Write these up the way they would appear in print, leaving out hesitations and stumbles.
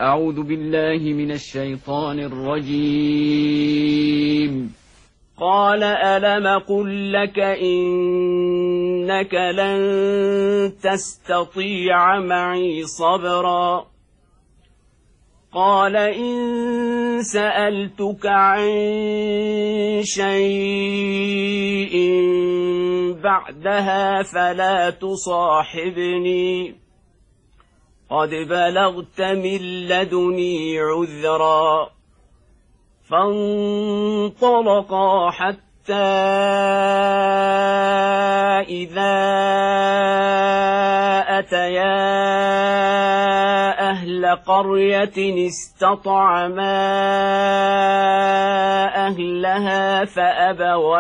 أعوذ بالله من الشيطان الرجيم. قال ألم قل لك إنك لن تستطيع معي صبرا قال إن سألتك عن شيء بعدها فلا تصاحبني قد بلغت من لدني عذرا فانطلقا حتى إذا أتيا أهل قرية استطعما أهلها فأبوا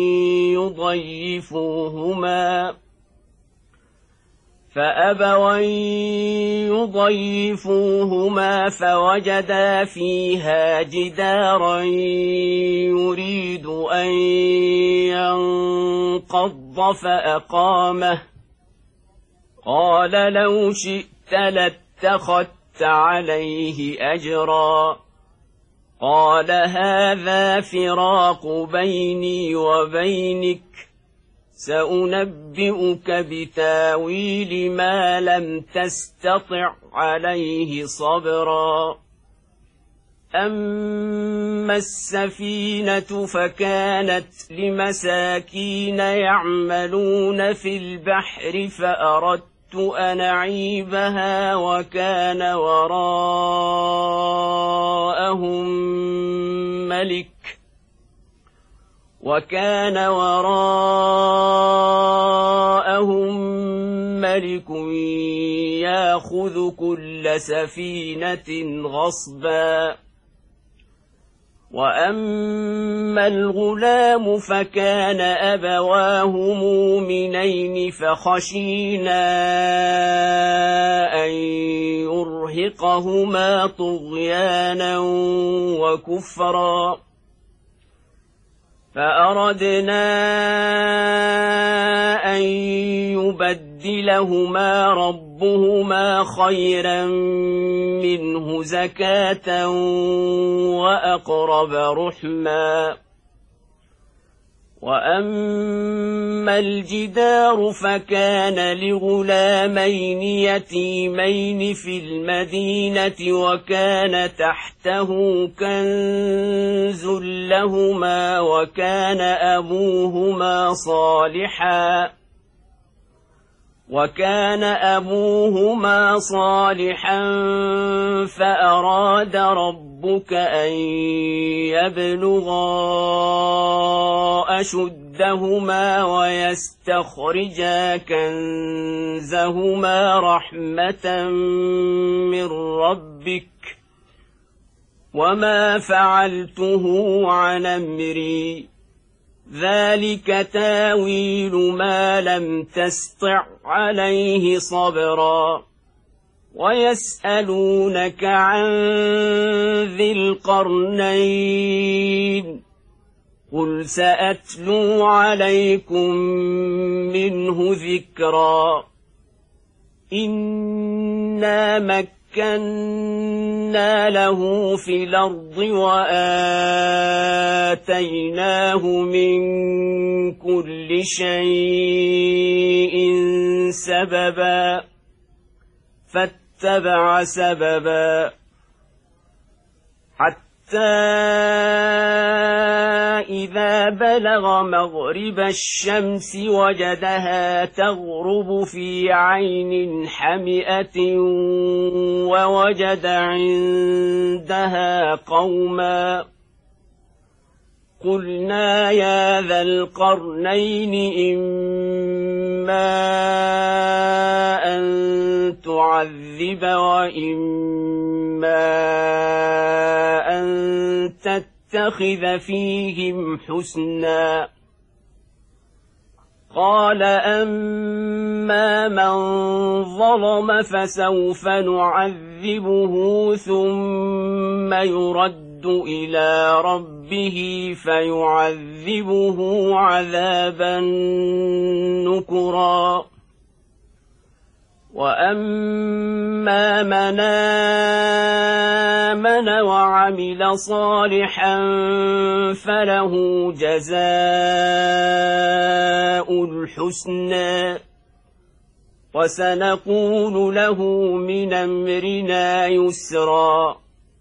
يضيفوهما فوجدا فيها جدارا يريد أن ينقض فأقامه قال لو شئت لاتخذت عليه أجرا قال هذا فراق بيني وبينك سأنبئك بتاويل ما لم تستطع عليه صبرا أما السفينة فكانت لمساكين يعملون في البحر فأردت أن أعيبها وكان وراءهم ملك ياخذ كل سفينة غصبا وأما الغلام فكان أبواه مؤمنين فخشينا أن يرهقهما طغيانا وكفرا فأردنا أن يبدلهما ربهما خيرا منه زكاة وأقرب رحما وأما الجدار فكان لغلامين يتيمين في المدينة وكان تحته كنز لهما وكان أبوهما صالحا فأراد ربك أن يبلغا أشدهما ويستخرجا كنزهما رحمة من ربك وما فعلته عن أمري ذلك تاويل ما لم تسطع عليه صبرا ويسألونك عن ذي القرنين قل سأتلو عليكم منه ذكرا إنا مكنا له في الأرض وآتيناه من كل شيء سببا فاتبع سببا حتى إذا بلغ مغرب الشمس وجدها تغرب في عين حمئة ووجد عندها قوما قلنا يا ذا القرنين إما أن تعذب وإما أن تتخذ فيهم حسنا قال أما من ظلم فسوف نعذبه ثم يرد إلى ربه فيعذبه عذابا نكرا وأما من آمن وعمل صالحا فأدخله الجنة ولا يخاف عقباها. وإذ قال موسى لقومه يا قوم اعبدوا الله ما لكم من إله غيره أفلا تتقون. وأما من آمن وعمل صالحا فله جزاء الحسنى وسنقول له من أمرنا يسرا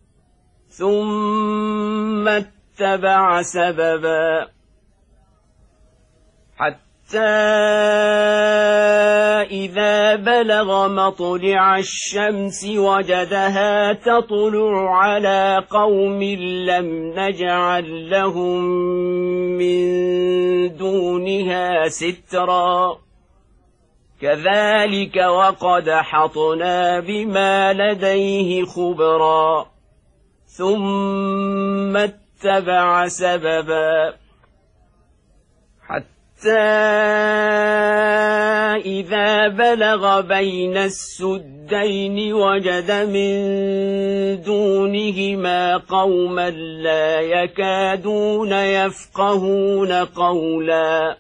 ثم اتبع سببا حتى إذا بلغ مطلع الشمس وجدها تطلع على قوم لم نجعل لهم من دونها سترا كذلك وقد أحطنا بما لديه خبرا ثم اتبع سببا حتى إذا بلغ بين السدين وجد من دونهما قوما لا يكادون يفقهون قولا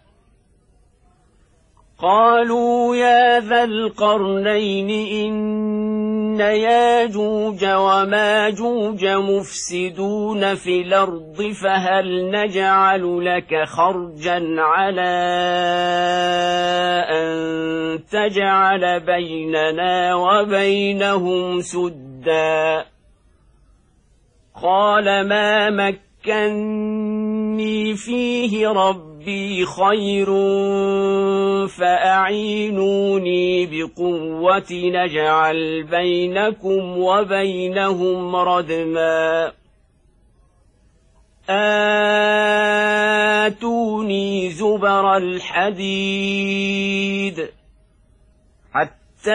قالوا يا ذا القرنين إن ياجوج وماجوج مفسدون في الأرض فهل نجعل لك خرجا على أن تجعل بيننا وبينهم سدا قال ما مكني فيه ربي خير فأعينوني بقوة نجعل بينكم وبينهم ردما آتوني زبر الحديد حتى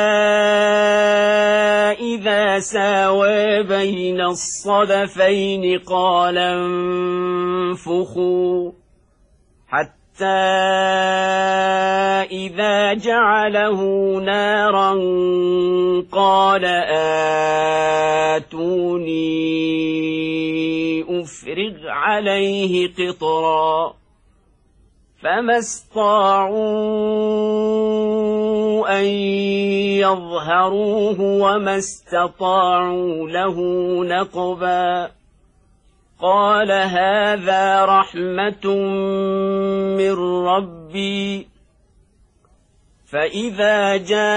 إذا ساوى بين الصدفين قال انفخوا حتى إذا جعله نارا قال آتوني أفرغ عليه قطرا فما استطاعوا أن يظهروه وما استطاعوا له نقبا قال هذا رحمة من ربي فإذا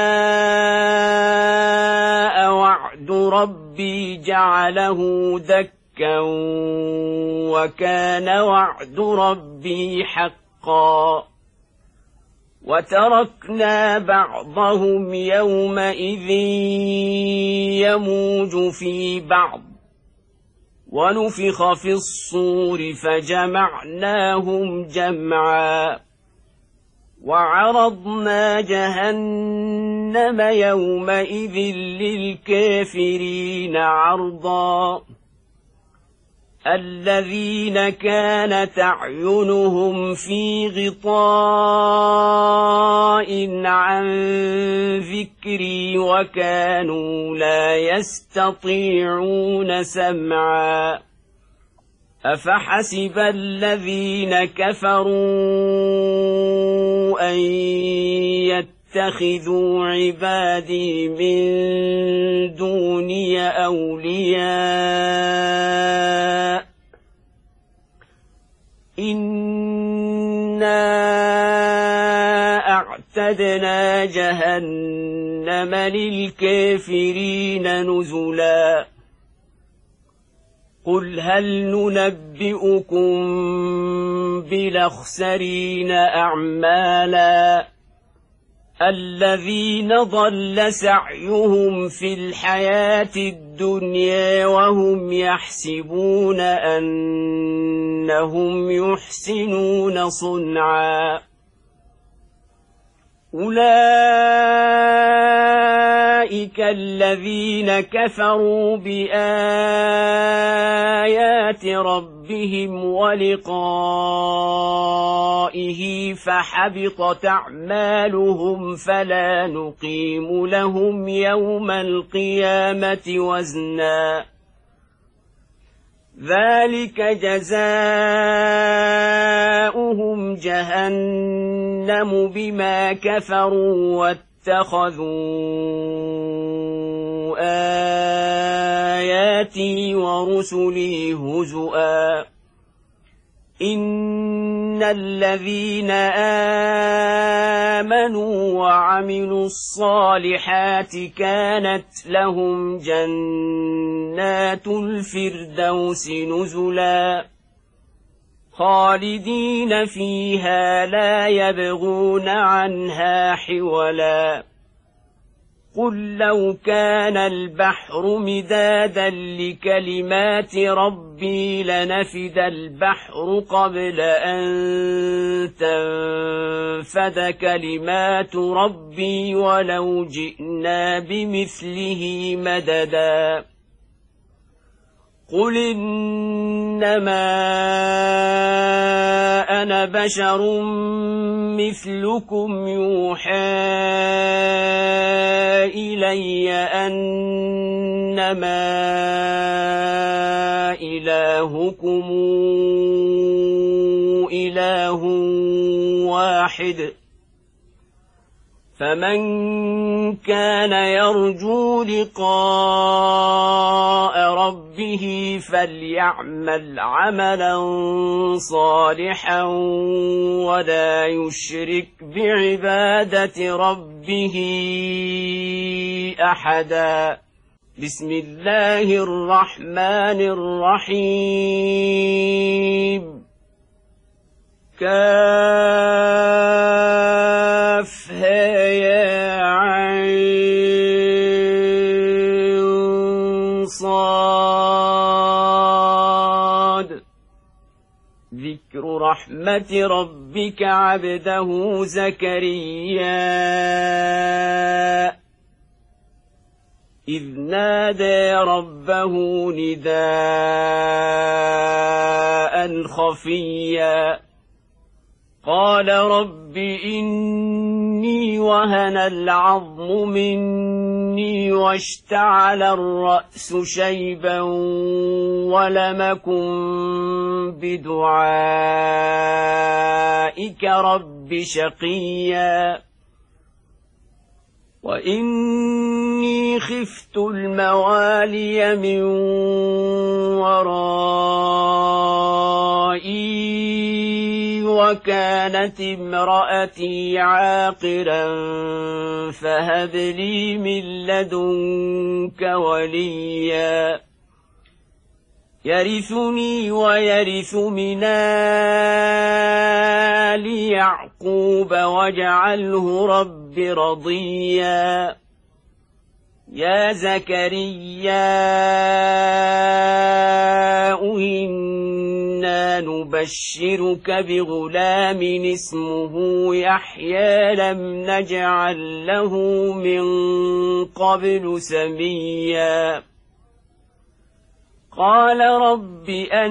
جاء وعد ربي جعله دكا وكان وعد ربي حقا وتركنا بعضهم يومئذ يموج في بعض ونفخ في الصور فجمعناهم جمعا وعرضنا جهنم يومئذ للكافرين عرضا الذين كانت أعينهم في غطاء عن ذكري وكانوا لا يستطيعون سمعا أفحسب الذين كفروا أن يتخذوا عبادي من دوني أولياء إنا أعتدنا جهنم للكافرين نزلا قل هل ننبئكم بالأخسرين أعمالا الذين ضل سعيهم في الحياة الدنيا وهم يحسبون أنهم يحسنون صنعا أولئك الذين كفروا بآيات ربهم ولقائه فحبطت أعمالهم فلا نقيم لهم يوم القيامة وزنا ذلك جزاؤهم جهنم بما كفروا واتخذوا آياتي ورسلي هزؤا إن الذين آمنوا وعملوا الصالحات كانت لهم جنات الفردوس نزلا خالدين فيها لا يبغون عنها حولا قل لو كان البحر مدادا لكلمات ربي لنفد البحر قبل أن تنفد كلمات ربي ولو جئنا بمثله مددا قل إنما أنا بشر مثلكم يوحى إلي أنما إلهكم إله واحد فمن كان يرجو لقاء ربه فليعمل عملا صالحا ولا يشرك بعبادة ربه أحدا بسم الله الرحمن الرحيم كافها يا عين صاد ذكر رحمة ربك عبده زكريا إذ نادى ربه نداء خفيا قال رب إني وهن العظم مني واشتعل الرأس شيبا ولم أكن بدعائك رب شقيا وإني خفت الموالي من ورائي وكانت امرأتي عاقرا فهب لي من لدنك وليا يرثني ويرث من آل يعقوب واجعله رب رضيا يا زكريا إنا نبشرك بغلام اسمه يحيى لم نجعل له من قبل سميا قال رب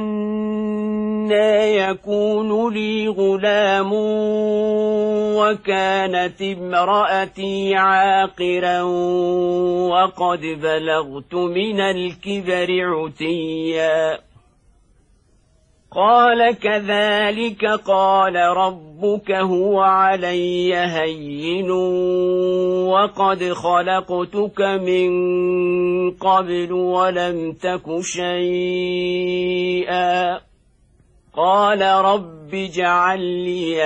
أنى يكون لي غلام وكانت امرأتي عاقرا وقد بلغت من الكبر عتيا قال كذلك قال ربك هو علي هين وقد خلقتك من قبل ولم تك شيئا قال رب اجعل لي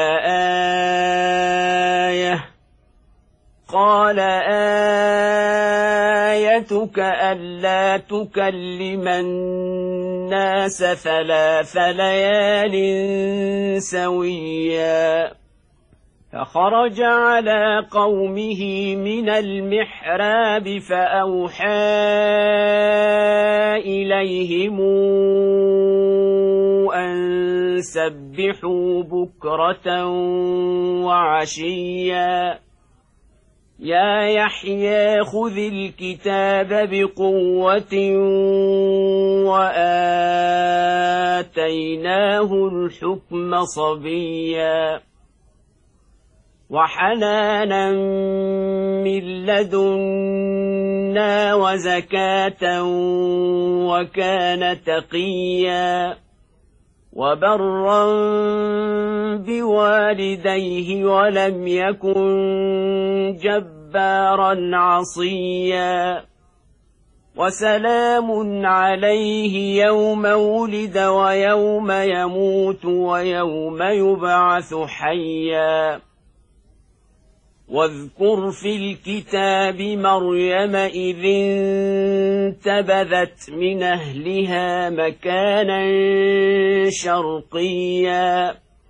آية قال آيتك ألا تكلم الناس 3 ليال سويا فخرج على قومه من المحراب فأوحى إليهم أن سبحوا بكرة وعشيا يا يحيى خذ الكتاب بقوة وآتيناه الحكم صبيا وحنانا من لدنا وزكاة وكان تقيا وبرا بوالديه ولم يكن جبارا عصيا وسلام عليه يوم ولد ويوم يموت ويوم يبعث حيا واذكر في الكتاب مريم إذ انتبذت من أهلها مكانا شرقيا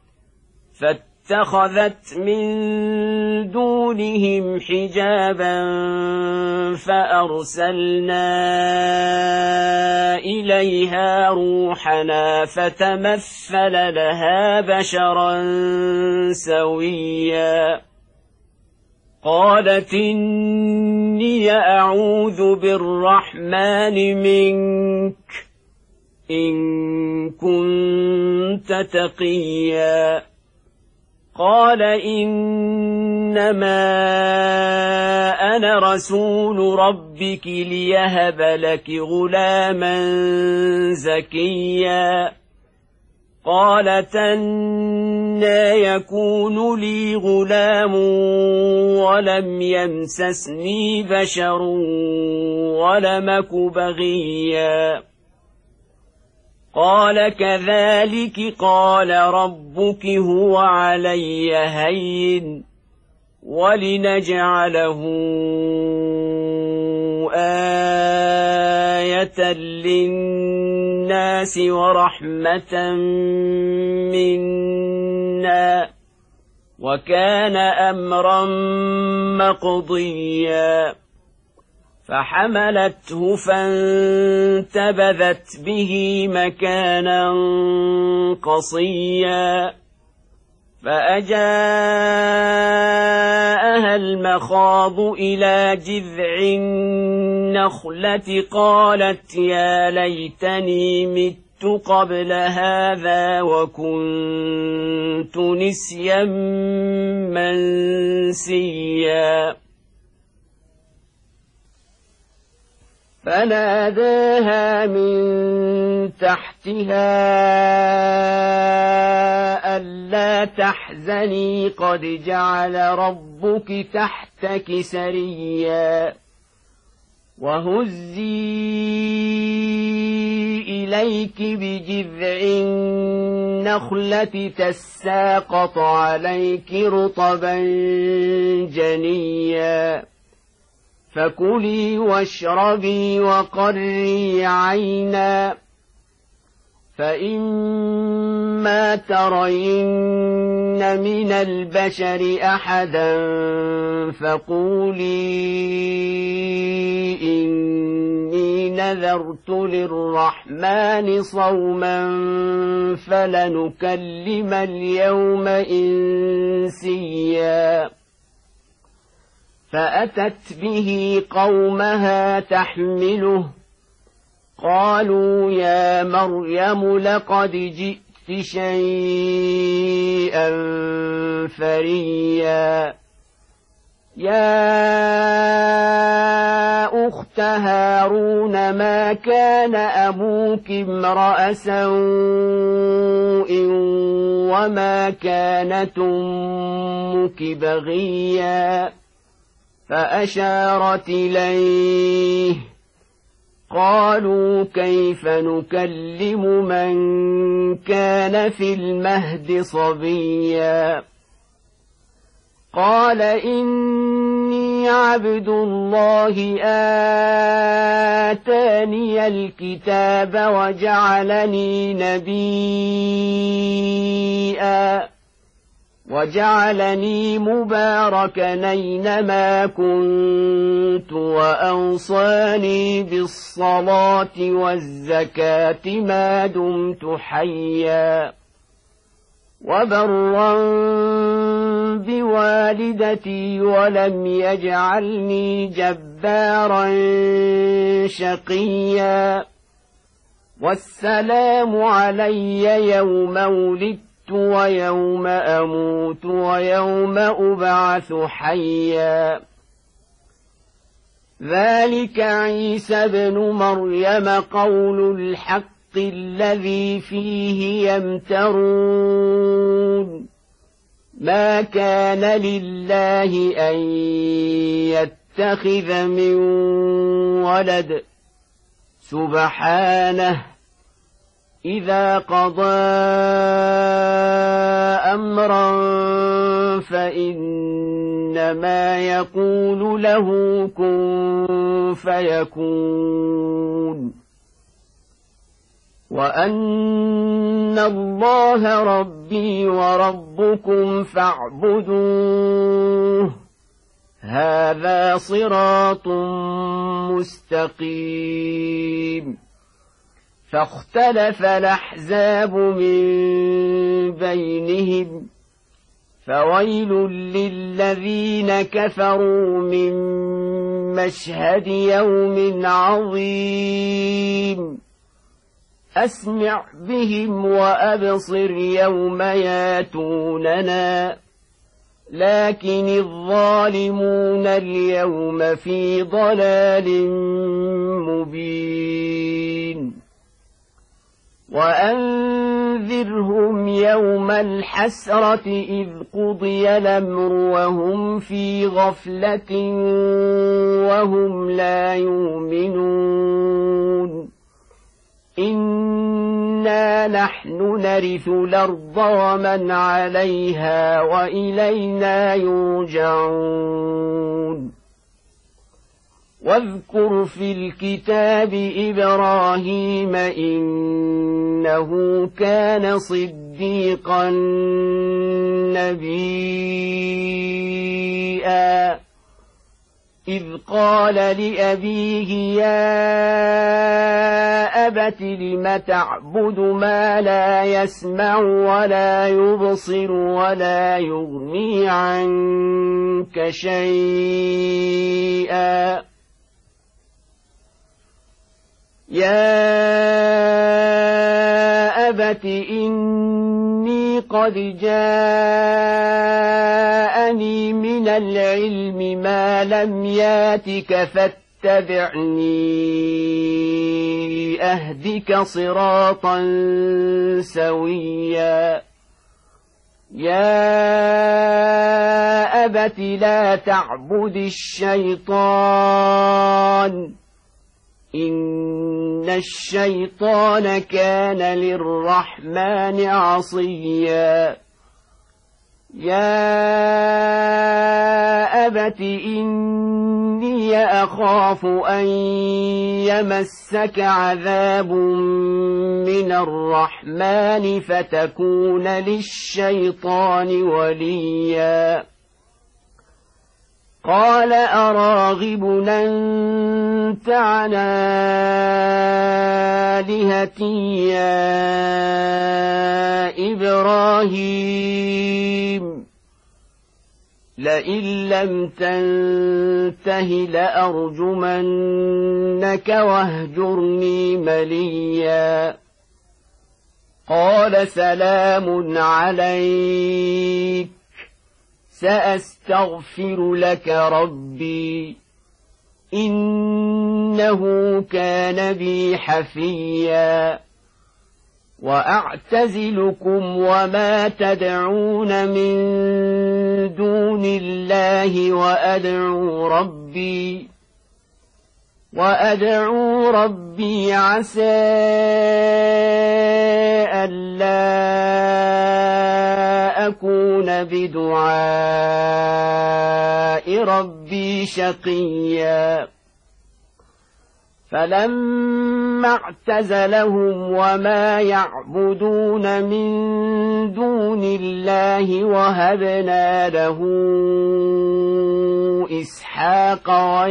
فاتخذت من دونهم حجابا فأرسلنا إليها روحنا فتمثل لها بشرا سويا قالت إني أعوذ بالرحمن منك إن كنت تقيا قال إنما أنا رسول ربك ليهب لك غلاما زكيا قالت أنى يكون لي غلام ولم يمسسني بشر ولم أك بغيا قال كذلك قال ربك هو علي هين ولنجعله آية للناس ورحمة منا وكان أمرا مقضيا فحملته فانتبذت به مكانا قصيا فأجاءها المخاض إلى جذع النخلة قالت يا ليتني مت قبل هذا وكنت نسيا منسيا فناداها من تحتها ألا تحزني قد جعل ربك تحتك سريا وهزي إليك بجذع النخلة تساقط عليك رطبا جنيا فكلي واشربي وقري عينا فإما ترين من البشر أحدا فقولي إني نذرت للرحمن صوما فلنكلم اليوم إنسيا فأتت به قومها تحمله قالوا يا مريم لقد جئت شيئا فريا يا أخت هارون ما كان أبوك امرأ سوء وما كانت أمك بغيا فأشارت إليه قالوا كيف نكلم من كان في المهد صبيا قال إني عبد الله آتاني الكتاب وجعلني نبيا وجعلني مباركا أينما كنت وأوصاني بالصلاة والزكاة ما دمت حيا وبرا بوالدتي ولم يجعلني جبارا شقيا والسلام علي يوم ولدت ويوم أموت ويوم أبعث حيا ذلك عيسى بن مريم قول الحق الذي فيه يمترون ما كان لله أن يتخذ من ولد سبحانه إذا قضى أمرا فإنما يقول له كن فيكون وأن الله ربي وربكم فاعبدوه هذا صراط مستقيم فاختلف الأحزاب من بينهم فويل للذين كفروا من مشهد يوم عظيم أسمع بهم وأبصر يوم ياتوننا لكن الظالمون اليوم في ضلال مبين وأنذرهم يوم الحسرة إذ قضي الأمر وهم في غفلة وهم لا يؤمنون إنا نحن نرث الأرض ومن عليها وإلينا يرجعون واذكر في الكتاب إبراهيم إنه كان صديقا نبيا إذ قال لأبيه يا أبت لم تعبد ما لا يسمع ولا يبصر ولا يغني عنك شيئا يا أبت إني قد جاءني من العلم ما لم ياتك فاتبعني أهدك صراطا سويا يا أبت لا تعبد الشيطان إن الشيطان كان للرحمن عصيا يا أبت إني أخاف أن يمسك عذاب من الرحمن فتكون للشيطان وليا قال أراغب أنت عن آلهتي يا إبراهيم لئن لم تنته لأرجمنك واهجرني مليا قال سلام عليك سأستغفر لك ربي إنه كان بي حفيا وأعتزلكم وما تدعون من دون الله وأدعو ربي عسى ألا أكون بدعاء ربي شقيا فلما اعتزلهم وما يعبدون من دون الله وهبنا له إسحاق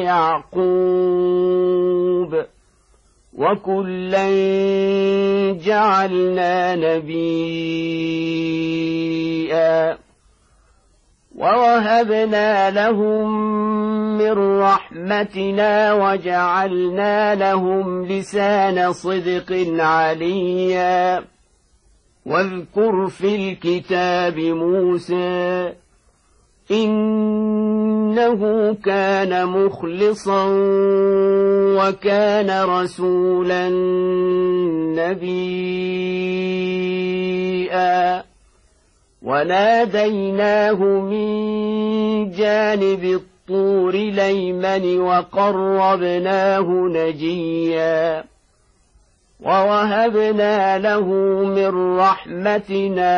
ويعقوب وكلا جعلنا نبيا ووهبنا لهم من رحمتنا وجعلنا لهم لسان صدق عليا واذكر في الكتاب موسى إنه كان مخلصا وكان رسولا نبيا وناديناه من جانب الطور الأيمن وقربناه نجيا ووهبنا له من رحمتنا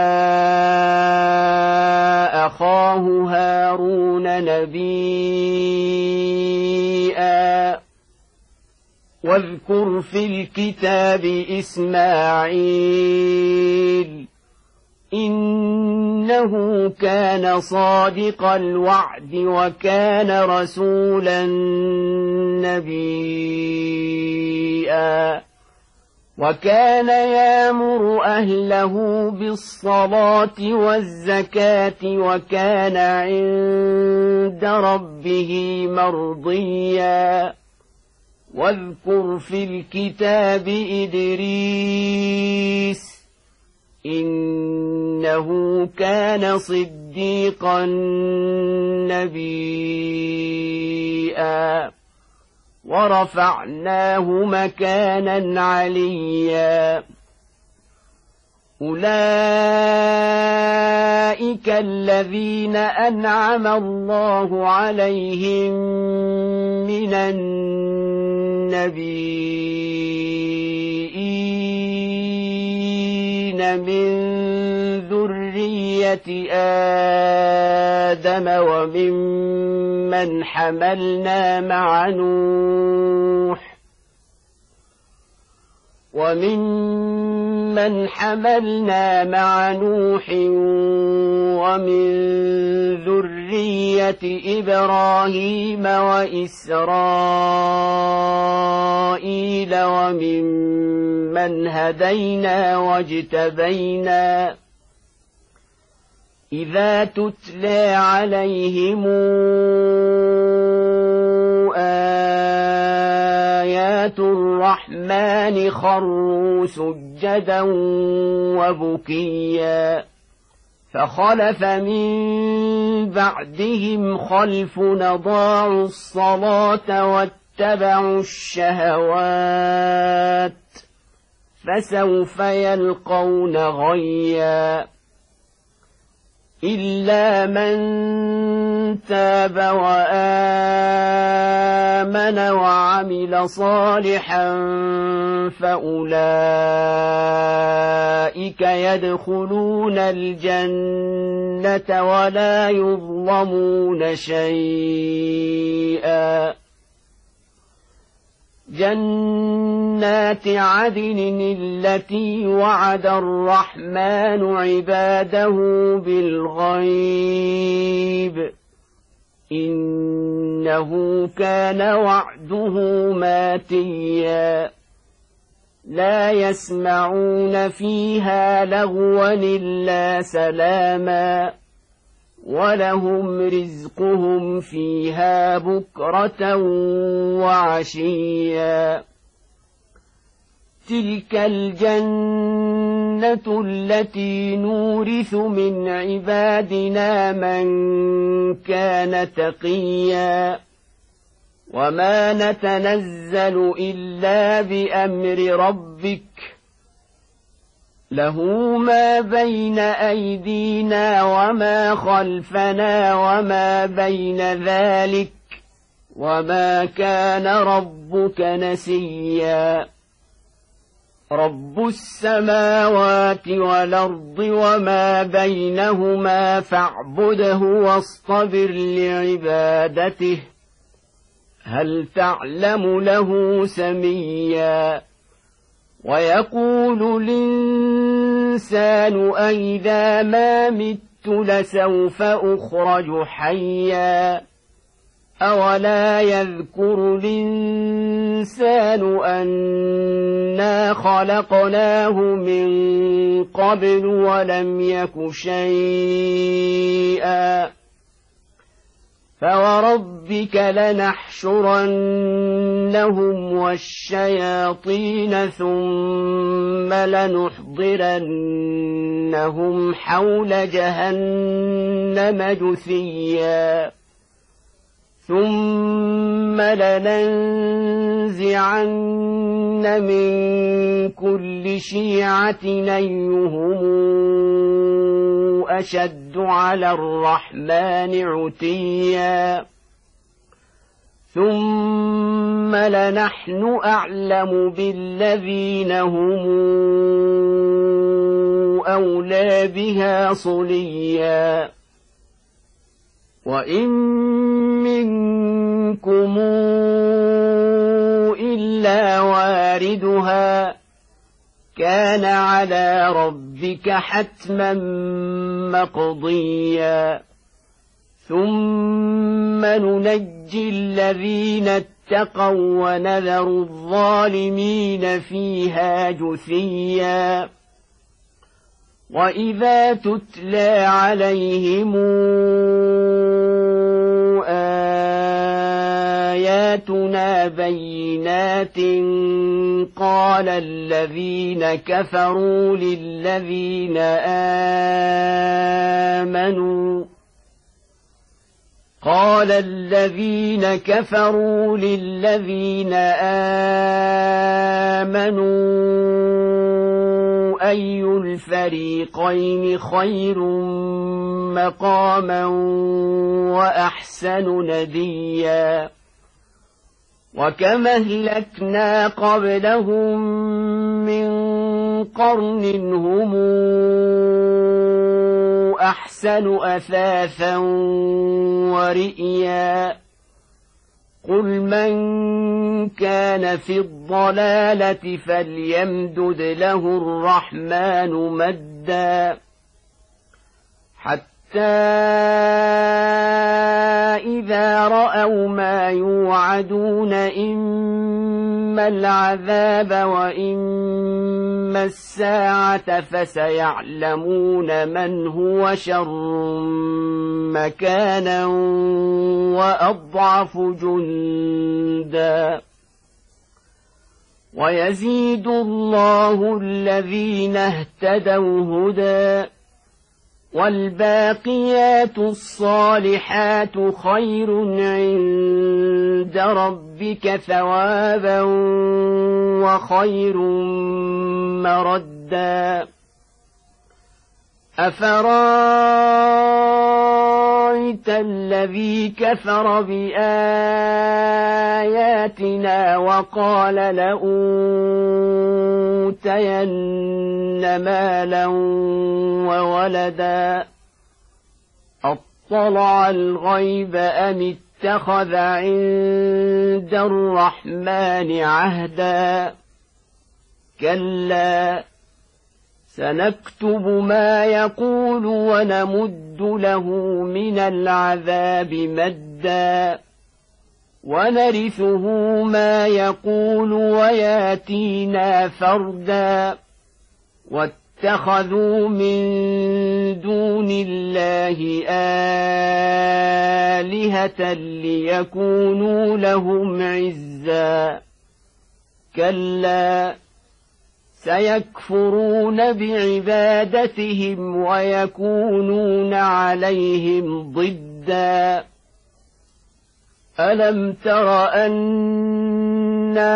أخاه هارون نبيا واذكر في الكتاب إسماعيل إنه كان صادق الوعد وكان رسولا نبيا وكان يأمر أهله بالصلاة والزكاة وكان عند ربه مرضيا واذكر في الكتاب إدريس إنه كان صديقا نبيا ورفعناه مكانا عليا أولئك الذين أنعم الله عليهم من النبيين من ذرية آدم وممن حملنا مع نوح ومن ذرية إبراهيم وإسرائيل وممن هدينا واجتبينا إذا تتلى عليهم آيات الرحمن خروا سجدا وبكيا فخلف من بعدهم خلف أضاعوا الصلاة واتبعوا الشهوات فسوف يلقون غيا إلا من تاب وآمن وعمل صالحا فأولئك يدخلون الجنة ولا يظلمون شيئا جنات عدن التي وعد الرحمن عباده بالغيب إنه كان وعده ماتيا لا يسمعون فيها لغوا إلا سلاما ولهم رزقهم فيها بكرة وعشيا تلك الجنة التي نورث من عبادنا من كان تقيا وما نتنزل إلا بأمر ربك له ما بين أيدينا وما خلفنا وما بين ذلك وما كان ربك نسيا رب السماوات والأرض وما بينهما فاعبده واصطبر لعبادته هل تعلم له سميا ويقول الإنسان أئذا ما مت لسوف أخرج حيا أولا يذكر الإنسان أنا خلقناه من قبل ولم يك شيئا فوربك لنحشرنهم والشياطين ثم لنحضرنهم حول جهنم جثيا ثم لننزعن من كل شيعة أيهم أشد على الرحمن عتيا ثم لنحن أعلم بالذين هم أولى بها صليا وإن منكم إلا واردها كان على ربك حتما مقضيا ثم ننجي الذين اتقوا ونذر الظالمين فيها جثيا وإذا تتلى عليهم آياتنا بينات قال الذين كفروا للذين آمنوا أي الفريقين خير مقاما وأحسن نديا وكم أهلكنا قبلهم من قرن هم أحسن أثاثا ورئيا قل من كان في الضلالة فليمدد له الرحمن مدا حتى إذا رأوا ما يوعدون إما العذاب وإما الساعة فسيعلمون من هو شر مكانا وأضعف جندا ويزيد الله الذين اهتدوا هدى والباقيات الصالحات خير عند ربك ثوابا وخير مردا أفرأيت الذي كفر بآياتنا وقال لأوتين مالا وولدا أطلع الغيب أم اتخذ عند الرحمن عهدا كلا سنكتب ما يقول ونمد له من العذاب مدا ونرثه ما يقول وياتينا فردا واتخذوا من دون الله آلهة ليكونوا لهم عزا كلا سيكفرون بعبادتهم ويكونون عليهم ضدا ألم تر أنا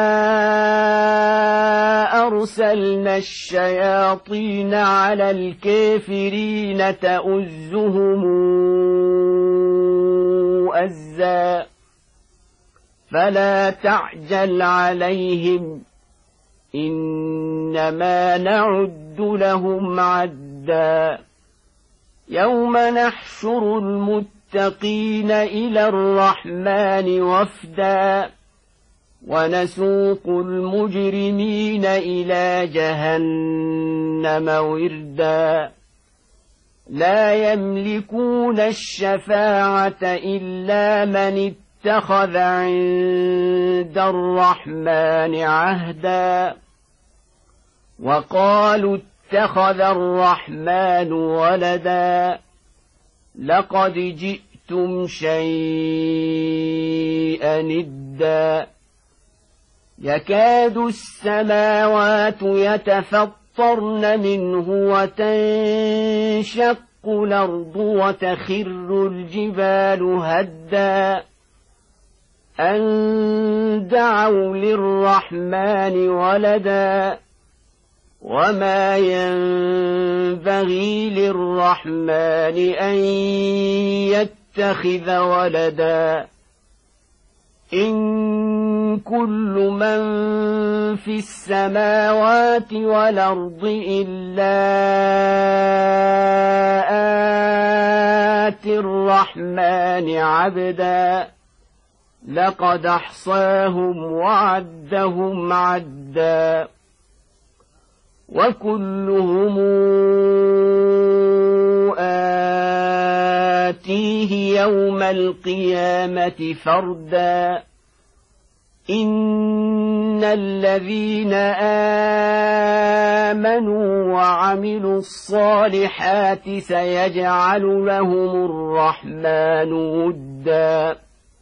أرسلنا الشياطين على الكافرين تؤزهم أزا فلا تعجل عليهم إنما نعد لهم عدا يوم نحشر المتقين إلى الرحمن وفدا ونسوق المجرمين إلى جهنم وردا لا يملكون الشفاعة إلا من اتخذ عند الرحمن عهدا وقالوا اتخذ الرحمن ولدا لقد جئتم شيئا إدا يكاد السماوات يتفطرن منه وتنشق الأرض وتخر الجبال هدا أن دعوا للرحمن ولدا وما ينبغي للرحمن أن يتخذ ولدا إن كل من في السماوات والأرض إلا آتي الرحمن عبدا لقد أحصاهم وعدهم عدا وكلهم آتيه يوم القيامة فردا إن الذين آمنوا وعملوا الصالحات سيجعل لهم الرحمن ودا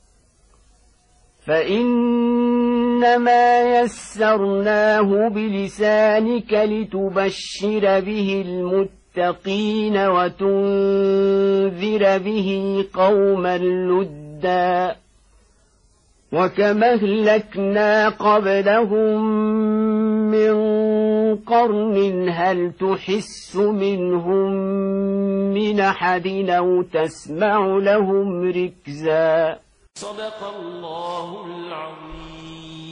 فإنما يسرناه بلسانك لتبشر به المتقين وتنذر به قوما لدا وكما أهلكنا قبلهم من قرن هل تحس منهم من أحد أو تسمع لهم ركزا. صدق الله العظيم.